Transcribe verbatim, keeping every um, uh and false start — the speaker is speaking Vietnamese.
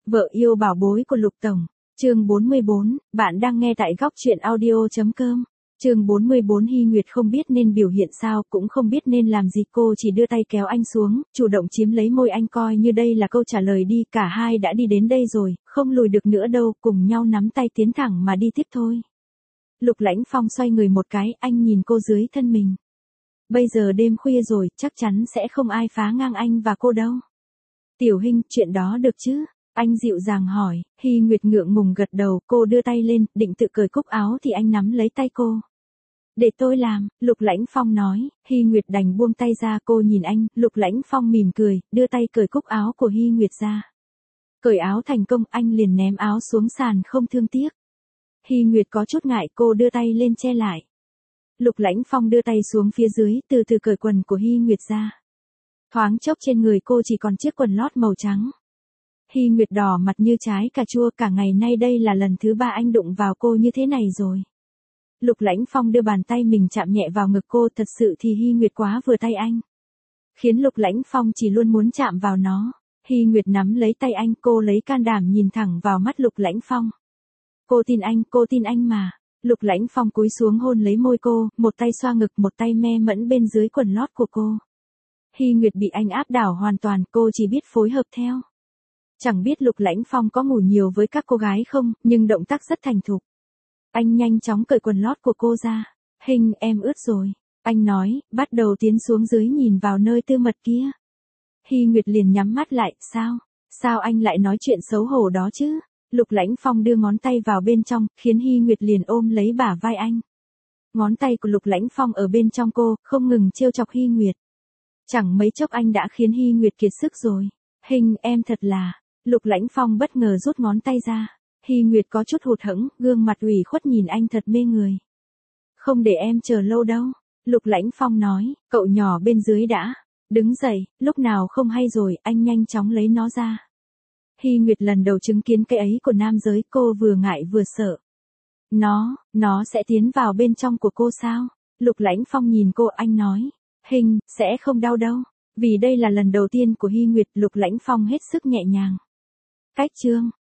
Vợ yêu bảo bối của Lục Tổng. Chương bốn mươi bốn, bạn đang nghe tại góc truyện audio chấm com. Chương bốn mươi bốn Hy Nguyệt không biết nên biểu hiện sao, cũng không biết nên làm gì, cô chỉ đưa tay kéo anh xuống, chủ động chiếm lấy môi anh, coi như đây là câu trả lời đi, cả hai đã đi đến đây rồi, không lùi được nữa đâu, cùng nhau nắm tay tiến thẳng mà đi tiếp thôi. Lục Lãnh Phong xoay người một cái, anh nhìn cô dưới thân mình. Bây giờ đêm khuya rồi, chắc chắn sẽ không ai phá ngang anh và cô đâu. Tiểu Hinh, chuyện đó được chứ? Anh dịu dàng hỏi. Hy Nguyệt ngượng ngùng gật đầu, cô đưa tay lên, định tự cởi cúc áo thì anh nắm lấy tay cô. Để tôi làm, Lục Lãnh Phong nói. Hy Nguyệt đành buông tay ra, cô nhìn anh, Lục Lãnh Phong mỉm cười, đưa tay cởi cúc áo của Hy Nguyệt ra. Cởi áo thành công, anh liền ném áo xuống sàn không thương tiếc. Hy Nguyệt có chút ngại, cô đưa tay lên che lại. Lục Lãnh Phong đưa tay xuống phía dưới, từ từ cởi quần của Hy Nguyệt ra. Thoáng chốc trên người cô chỉ còn chiếc quần lót màu trắng. Hy Nguyệt đỏ mặt như trái cà chua, cả ngày nay đây là lần thứ ba anh đụng vào cô như thế này rồi. Lục Lãnh Phong đưa bàn tay mình chạm nhẹ vào ngực cô, thật sự thì Hy Nguyệt quá vừa tay anh. Khiến Lục Lãnh Phong chỉ luôn muốn chạm vào nó. Hy Nguyệt nắm lấy tay anh, cô lấy can đảm nhìn thẳng vào mắt Lục Lãnh Phong. Cô tin anh, cô tin anh mà. Lục Lãnh Phong cúi xuống hôn lấy môi cô, một tay xoa ngực, một tay me mẫn bên dưới quần lót của cô. Hy Nguyệt bị anh áp đảo hoàn toàn, cô chỉ biết phối hợp theo. Chẳng biết Lục Lãnh Phong có ngủ nhiều với các cô gái không, nhưng động tác rất thành thục. Anh nhanh chóng cởi quần lót của cô ra. Hình, em ướt rồi. Anh nói, bắt đầu tiến xuống dưới nhìn vào nơi tư mật kia. Hy Nguyệt liền nhắm mắt lại, sao? Sao anh lại nói chuyện xấu hổ đó chứ? Lục Lãnh Phong đưa ngón tay vào bên trong, khiến Hy Nguyệt liền ôm lấy bả vai anh. Ngón tay của Lục Lãnh Phong ở bên trong cô, không ngừng trêu chọc Hy Nguyệt. Chẳng mấy chốc anh đã khiến Hy Nguyệt kiệt sức rồi. Hình, em thật là... Lục Lãnh Phong bất ngờ rút ngón tay ra. Hy Nguyệt có chút hụt hẫng, gương mặt ủy khuất nhìn anh thật mê người. Không để em chờ lâu đâu. Lục Lãnh Phong nói, cậu nhỏ bên dưới đã. Đứng dậy, lúc nào không hay rồi, anh nhanh chóng lấy nó ra. Hy Nguyệt lần đầu chứng kiến cái ấy của nam giới, cô vừa ngại vừa sợ. Nó, nó sẽ tiến vào bên trong của cô sao? Lục Lãnh Phong nhìn cô, anh nói. Hình, sẽ không đau đâu. Vì đây là lần đầu tiên của Hy Nguyệt, Lục Lãnh Phong hết sức nhẹ nhàng. Cách chương